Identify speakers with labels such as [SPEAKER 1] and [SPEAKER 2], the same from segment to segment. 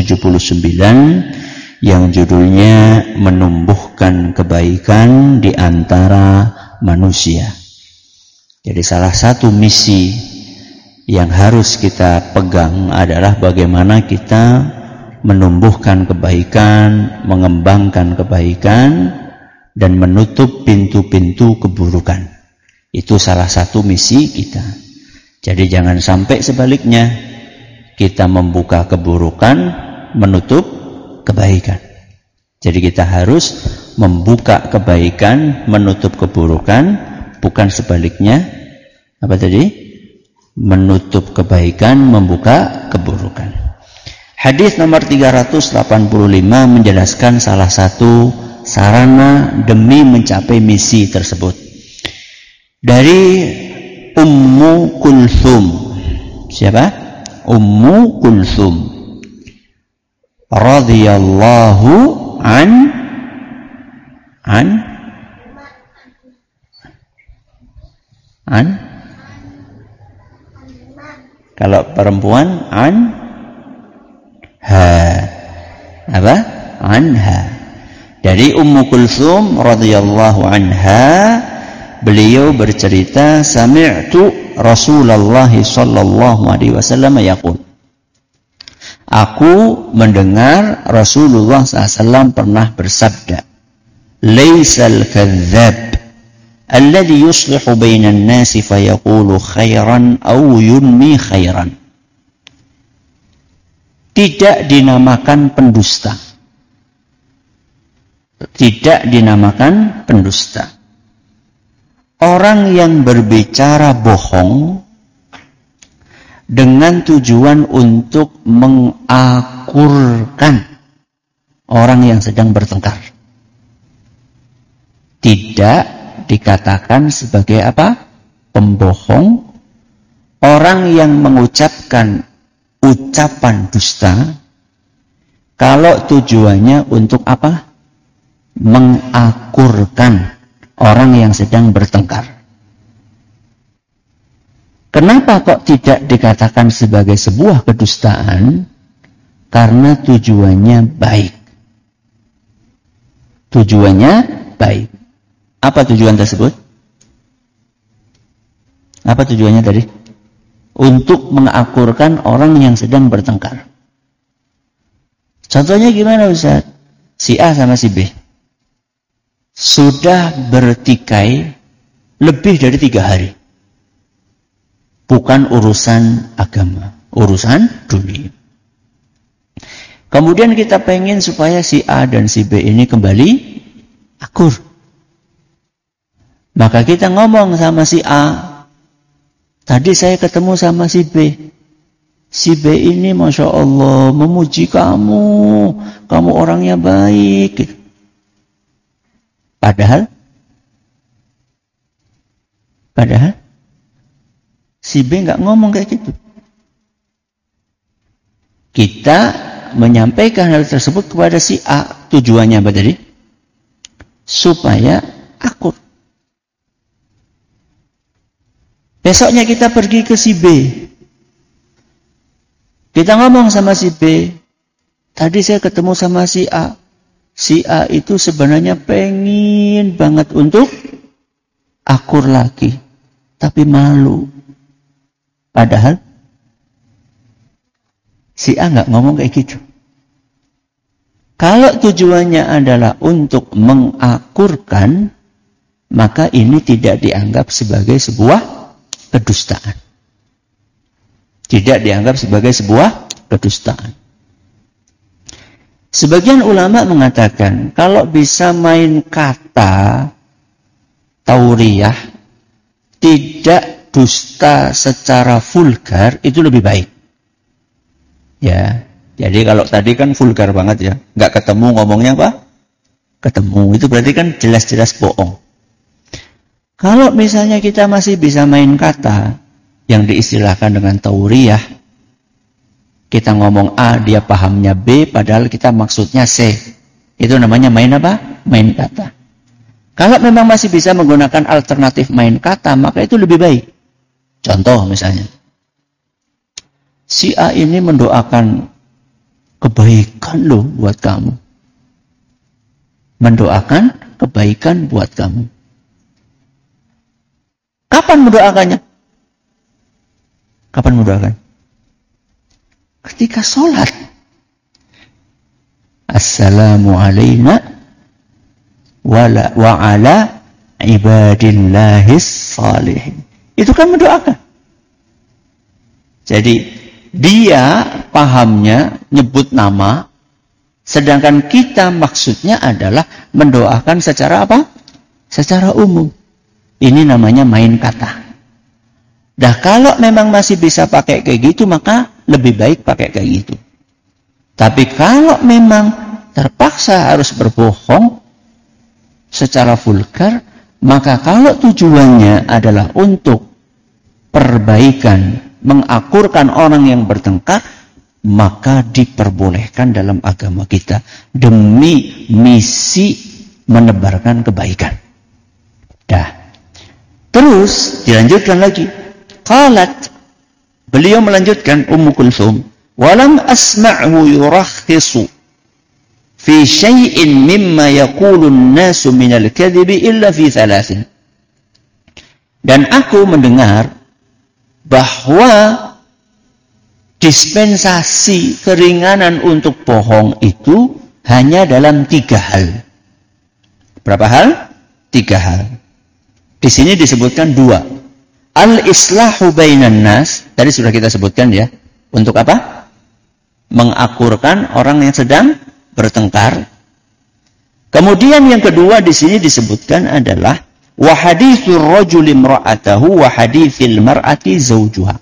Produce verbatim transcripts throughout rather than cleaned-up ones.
[SPEAKER 1] tujuh puluh sembilan yang judulnya menumbuhkan kebaikan di antara manusia. Jadi salah satu misi yang harus kita pegang adalah bagaimana kita menumbuhkan kebaikan, mengembangkan kebaikan, dan menutup pintu-pintu keburukan. Itu salah satu misi kita. Jadi jangan sampai sebaliknya, kita membuka keburukan, menutup kebaikan. Jadi kita harus membuka kebaikan, menutup keburukan, bukan sebaliknya. Apa tadi? Menutup kebaikan, membuka keburukan. Hadis nomor tiga ratus delapan puluh lima menjelaskan salah satu sarana demi mencapai misi tersebut. Dari Ummu Kulthum. Siapa? Ummu Kulthum radhiyallahu an an an kalau perempuan an ha apa? Anha. Dari Ummu Kulthum radhiyallahu anha, beliau bercerita, sami'tu Rasulullah sallallahu alaihi wasallam yaqul. Aku mendengar Rasulullah sallallahu alaihi wasallam pernah bersabda, "Laisal kadzdzab alladhi yuslihu bainan nasi fayaqulu khairan aw yunmi khairan." Tidak dinamakan pendusta. Tidak dinamakan pendusta. Orang yang berbicara bohong dengan tujuan untuk mengakurkan orang yang sedang bertengkar, tidak dikatakan sebagai apa? Pembohong. Orang yang mengucapkan ucapan dusta kalau tujuannya untuk apa? Mengakurkan orang yang sedang bertengkar. Kenapa kok tidak dikatakan sebagai sebuah kedustaan? Karena tujuannya baik. Tujuannya baik. Apa tujuan tersebut? Apa tujuannya tadi? Untuk mengakurkan orang yang sedang bertengkar. Contohnya gimana Ustaz? Si A sama si B sudah bertikai lebih dari tiga hari. Bukan urusan agama, urusan dunia. Kemudian kita pengen supaya si A dan si B ini kembali akur. Maka kita ngomong sama si A, tadi saya ketemu sama si B. Si B ini Masya Allah memuji kamu, kamu orangnya baik. Padahal, padahal si B nggak ngomong kayak gitu. Kita menyampaikan hal tersebut kepada si A. Tujuannya apa tadi? Supaya akur. Besoknya kita pergi ke si B. Kita ngomong sama si B. Tadi saya ketemu sama si A. Si A itu sebenarnya pengen banget untuk akur lagi. Tapi malu. Padahal si A nggak ngomong kayak gitu. Kalau tujuannya adalah untuk mengakurkan, maka ini tidak dianggap sebagai sebuah kedustaan. Tidak dianggap sebagai sebuah kedustaan. Sebagian ulama mengatakan, kalau bisa main kata tauriyah, tidak dusta secara vulgar, itu lebih baik. Ya, jadi kalau tadi kan vulgar banget ya, nggak ketemu ngomongnya apa? Ketemu, itu berarti kan jelas-jelas bohong. Kalau misalnya kita masih bisa main kata, yang diistilahkan dengan tauriyah, kita ngomong A, dia pahamnya B, padahal kita maksudnya C. Itu namanya main apa? Main kata. Kalau memang masih bisa menggunakan alternatif main kata, maka itu lebih baik. Contoh misalnya, si A ini mendoakan kebaikan loh buat kamu. Mendoakan kebaikan buat kamu. Kapan mendoakannya? Kapan mendoakan? Ketika sholat. Assalamu alayna wa ala ibadillahis salihin. Itu kan mendoakan. Jadi dia pahamnya nyebut nama, sedangkan kita maksudnya adalah mendoakan secara apa? Secara umum. Ini namanya main kata. Dah kalau memang masih bisa pakai kayak gitu, maka lebih baik pakai kayak gitu. Tapi kalau memang terpaksa harus berbohong secara vulgar, maka kalau tujuannya adalah untuk perbaikan, mengakurkan orang yang bertengkar, maka diperbolehkan dalam agama kita demi misi menebarkan kebaikan. Dah. Terus dilanjutkan lagi. Qalat, beliau melanjutkan Ummu Kulthum, walam asma'hu yurakhisu fi syai'in mimma yaqulu an-nasu min al-kadhibi illa fi thalathin. Dan aku mendengar bahwa dispensasi keringanan untuk bohong itu hanya dalam tiga hal. Berapa hal? Tiga hal. Di sini disebutkan dua. Al-islahu bainan nas, tadi sudah kita sebutkan ya. Untuk apa? Mengakurkan orang yang sedang bertengkar. Kemudian yang kedua di sini disebutkan adalah wa hadithur rajuli imra'atahu wa hadithil mar'ati zawjuha.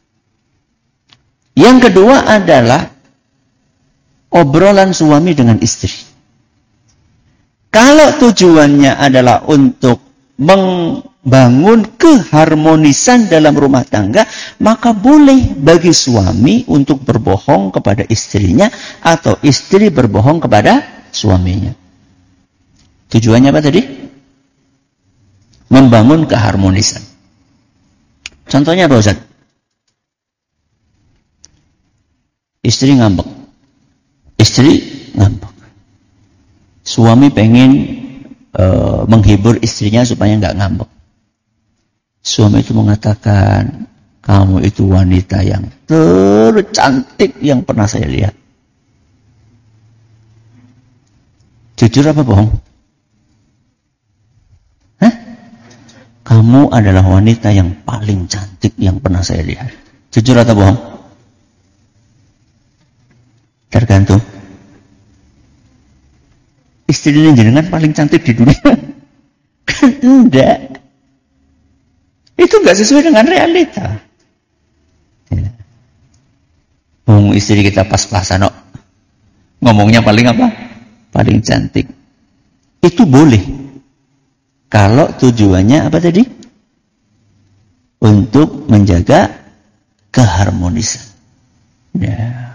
[SPEAKER 1] Yang kedua adalah obrolan suami dengan istri. Kalau tujuannya adalah untuk membangun keharmonisan dalam rumah tangga, maka boleh bagi suami untuk berbohong kepada istrinya atau istri berbohong kepada suaminya. Tujuannya apa tadi? Membangun keharmonisan. Contohnya apa Ustaz? Istri ngambek. Istri ngambek. Suami pengen e, menghibur istrinya supaya nggak ngambek. Suami itu mengatakan, kamu itu wanita yang tercantik yang pernah saya lihat. Jujur apa bohong? Hah? Kamu adalah wanita yang paling cantik yang pernah saya lihat. Jujur atau bohong? Tergantung. Istri ini jenengan paling cantik di dunia. Kan enggak. Itu enggak sesuai dengan realita. Ya. Ngomong istri kita pas-pasan, no. Ngomongnya paling apa? Paling cantik. Itu boleh. Kalau tujuannya apa tadi? Untuk menjaga keharmonisan. Ya.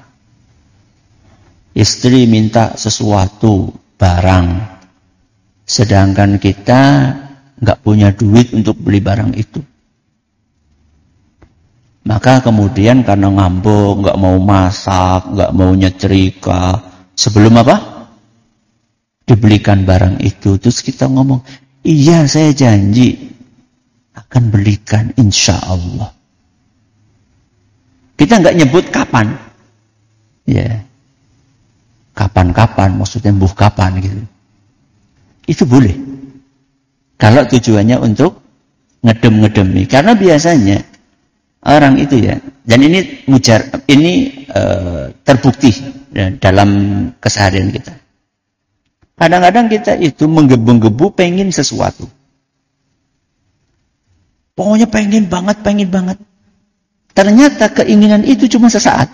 [SPEAKER 1] Istri minta sesuatu, barang, sedangkan kita nggak punya duit untuk beli barang itu. Maka kemudian karena ngambek, nggak mau masak, nggak mau nyetrika, sebelum apa? Dibelikan barang itu, terus kita ngomong, iya saya janji akan belikan insya Allah. Kita nggak nyebut kapan, ya. Yeah. Kapan-kapan, maksudnya buh kapan gitu. Itu boleh. Kalau tujuannya untuk ngedem-ngedemi. Karena biasanya orang itu ya, dan ini mujar, ini e, terbukti ya, dalam keseharian kita. Kadang-kadang kita itu menggebu-gebu pengen sesuatu. Pokoknya pengen banget, pengen banget. Ternyata keinginan itu cuma sesaat.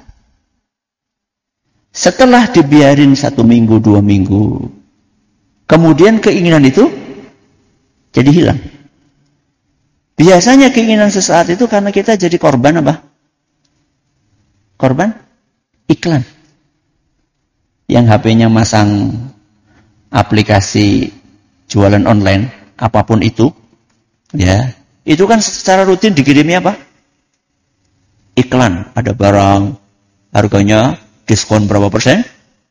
[SPEAKER 1] Setelah dibiarin satu minggu, dua minggu, kemudian keinginan itu jadi hilang. Biasanya keinginan sesaat itu karena kita jadi korban apa? Korban iklan. Yang H P-nya masang aplikasi jualan online, apapun itu, ya, itu kan secara rutin dikirimnya apa? Iklan, ada barang, harganya diskon berapa persen?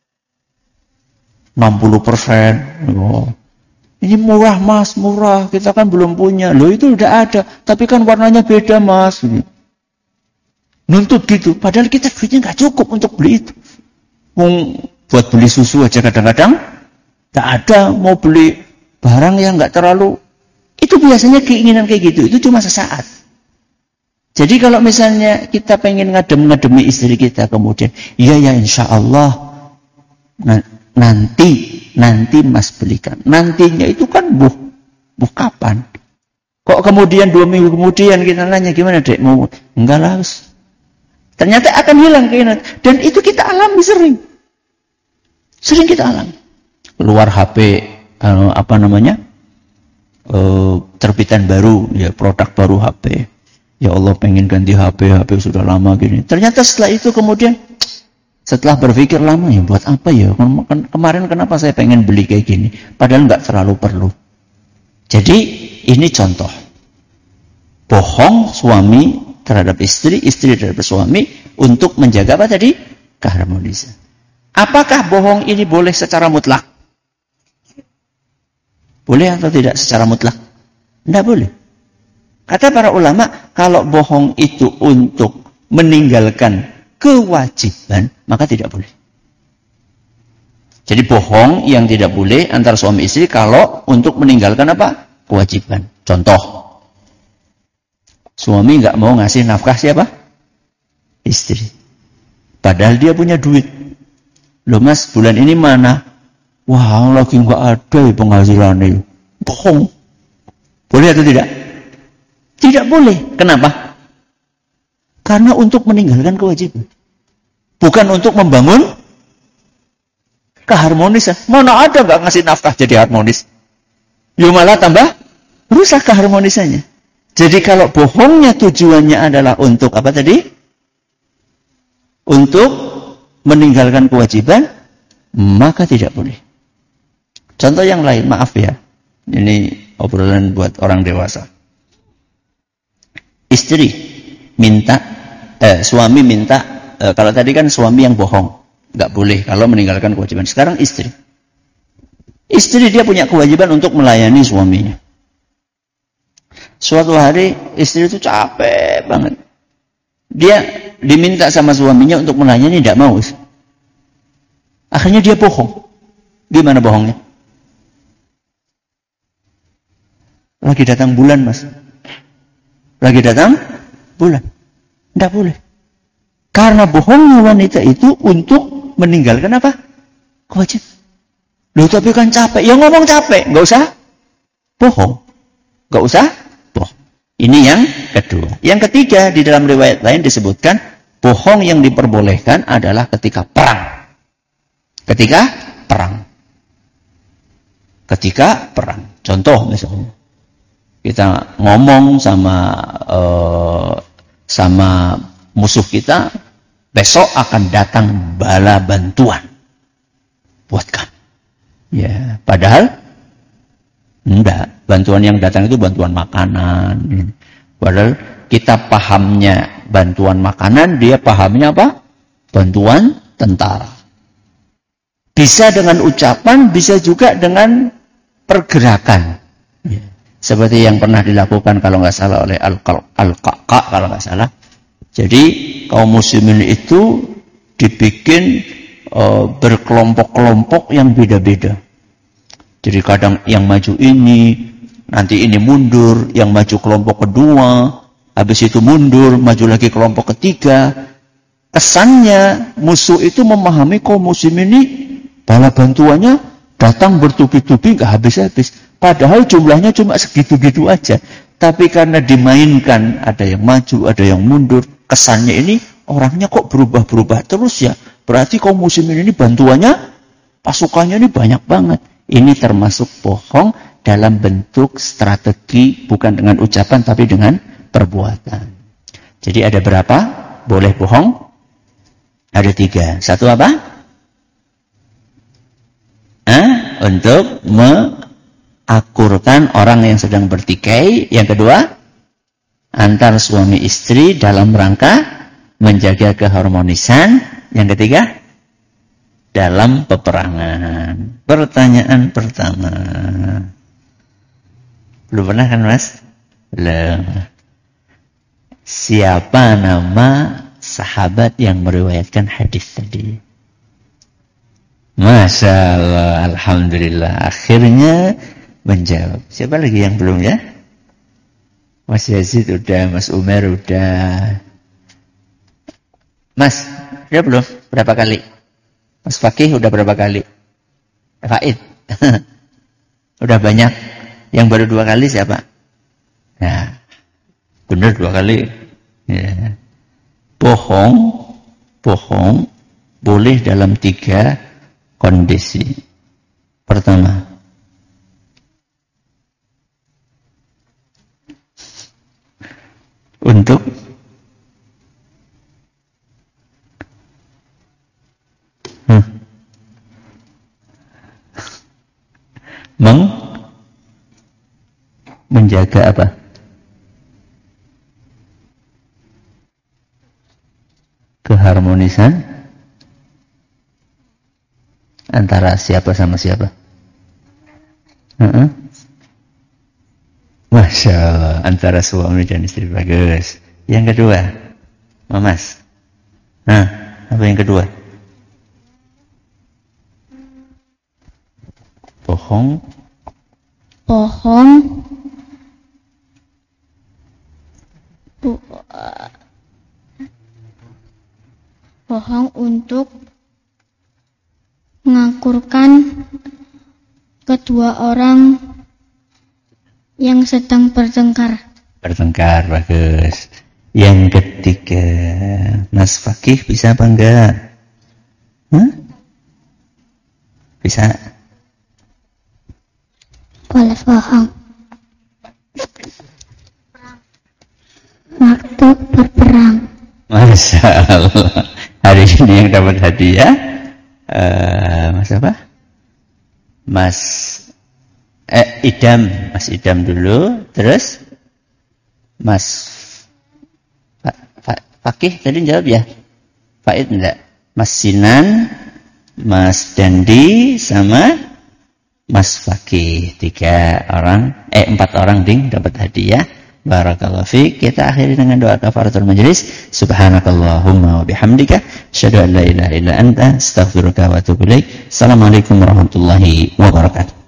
[SPEAKER 1] enam puluh persen. Oh. Ini murah mas, murah. Kita kan belum punya. Loh itu udah ada. Tapi kan warnanya beda mas. Nuntut gitu. Padahal kita duitnya nggak cukup untuk beli itu. Mau buat beli susu aja kadang-kadang nggak ada. Mau beli barang yang nggak terlalu. Itu biasanya keinginan kayak gitu. Itu cuma sesaat. Jadi kalau misalnya kita pengen ngadem-ngademi istri kita kemudian. Iya ya insya Allah. Nah, nanti. Nanti mas belikan. Nantinya itu kan buh, buh kapan? Kok kemudian dua minggu kemudian kita nanya gimana dek mau? Enggak lah. Ternyata akan hilang keinginan. Dan itu kita alami sering. Sering kita alami. Keluar H P uh, apa namanya? Uh, terbitan baru, ya produk baru H P. Ya Allah pengen ganti H P, H P sudah lama gini. Ternyata setelah itu kemudian setelah berpikir lama, ya buat apa ya? Kemarin kenapa saya pengen beli kayak gini? Padahal nggak terlalu perlu. Jadi ini contoh. Bohong suami terhadap istri, istri terhadap suami untuk menjaga apa tadi? Keharmonisan. Apakah bohong ini boleh secara mutlak? Boleh atau tidak secara mutlak? Tidak boleh. Kata para ulama, kalau bohong itu untuk meninggalkan kewajiban, maka tidak boleh. Jadi bohong yang tidak boleh antara suami istri kalau untuk meninggalkan apa? Kewajiban. Contoh, suami nggak mau ngasih nafkah siapa? Istri. Padahal dia punya duit. Loh mas, bulan ini mana? Wah, lagi nggak ada penghasilannya. Bohong. Boleh atau tidak? Tidak boleh. Kenapa? Karena untuk meninggalkan kewajiban. Bukan untuk membangun keharmonisan. Mana ada nggak ngasih nafkah jadi harmonis? Ya malah tambah rusak keharmonisannya. Jadi kalau bohongnya tujuannya adalah untuk apa tadi? Untuk meninggalkan kewajiban, maka tidak boleh. Contoh yang lain, maaf ya. Ini obrolan buat orang dewasa. Istri minta, eh, suami minta, eh, kalau tadi kan suami yang bohong, nggak boleh kalau meninggalkan kewajiban. Sekarang istri, istri dia punya kewajiban untuk melayani suaminya. Suatu hari istri itu capek banget, dia diminta sama suaminya untuk melayani, tidak mau. Akhirnya dia bohong. Gimana bohongnya? Lagi datang bulan mas, lagi datang bulan. Tidak boleh. Karena bohongnya wanita itu untuk meninggalkan apa? Kewajiban. Loh tapi kan capek. Ya ngomong capek. Nggak usah bohong. Nggak usah bohong. Ini yang kedua. Yang ketiga, di dalam riwayat lain disebutkan, bohong yang diperbolehkan adalah ketika perang. Ketika perang. Ketika perang. Contoh misalnya. Kita ngomong sama uh, sama musuh kita, besok akan datang bala bantuan buat kamu. Ya, padahal enggak. Bantuan yang datang itu bantuan makanan. Padahal kita pahamnya bantuan makanan, dia pahamnya apa? Bantuan tentara. Bisa dengan ucapan, bisa juga dengan pergerakan. Ya. Seperti yang pernah dilakukan kalau nggak salah oleh Al-Qaqa kalau nggak salah. Jadi kaum muslimin itu dibikin uh, berkelompok-kelompok yang beda-beda. Jadi kadang yang maju ini, nanti ini mundur, yang maju kelompok kedua, habis itu mundur, maju lagi kelompok ketiga. Kesannya musuh itu memahami kaum muslimin ini bala bantuannya datang bertubi-tubi nggak habis-habis. Padahal jumlahnya cuma segitu-gitu aja. Tapi karena dimainkan, ada yang maju, ada yang mundur. Kesannya ini, orangnya kok berubah-berubah terus ya. Berarti kaum muslimin ini bantuannya, pasukannya ini banyak banget. Ini termasuk bohong dalam bentuk strategi, bukan dengan ucapan, tapi dengan perbuatan. Jadi ada berapa? Boleh bohong? Ada tiga. Satu apa? Hah? Untuk me akurkan orang yang sedang bertikai. Yang kedua, antar suami istri dalam rangka menjaga keharmonisan. Yang ketiga, dalam peperangan. Pertanyaan pertama. Belum pernah kan Mas? Belum. Siapa nama sahabat yang meriwayatkan hadis tadi? Masya Allah, alhamdulillah. Akhirnya menjawab. Siapa lagi yang belum ya? Mas Yazid udah, Mas Umar udah. Mas, udah belum? Berapa kali? Mas Fakih udah berapa kali? Faid. Udah banyak. Yang baru dua kali siapa? Nah, benar dua kali. Ya. Bohong, bohong boleh dalam tiga kondisi. Pertama, untuk hmm, meng menjaga apa? Keharmonisan antara siapa sama siapa? Uh-uh. Masya Allah, antara suami dan istri. Bagus. Yang kedua, Mamas. Nah, apa yang kedua? Bohong.
[SPEAKER 2] Bohong. Bu, uh, bohong untuk mengakurkan kedua orang yang sedang bertengkar.
[SPEAKER 1] Bertengkar, bagus. Yang ketiga, Mas Fakih bisa apa enggak? Huh? Bisa?
[SPEAKER 2] Boleh bohong waktu berperang.
[SPEAKER 1] Masya Allah. Hari ini yang dapat hadiah uh, Mas apa? Mas eh, Idam. Mas Idam dulu. Terus Mas Fa, Fa, Fakih tadi jawab ya? Faid enggak? Mas Sinan, Mas Dandi, sama Mas Fakih. Tiga orang, eh empat orang ding dapat hadiah. Barakallahu fiik. Kita akhiri dengan doa kafaratul majelis. Subhanakallahumma wa bihamdika asyhadu an la ilaha illa anta astaghfiruka wa atubu ilaik. Assalamualaikum warahmatullahi wabarakatuh.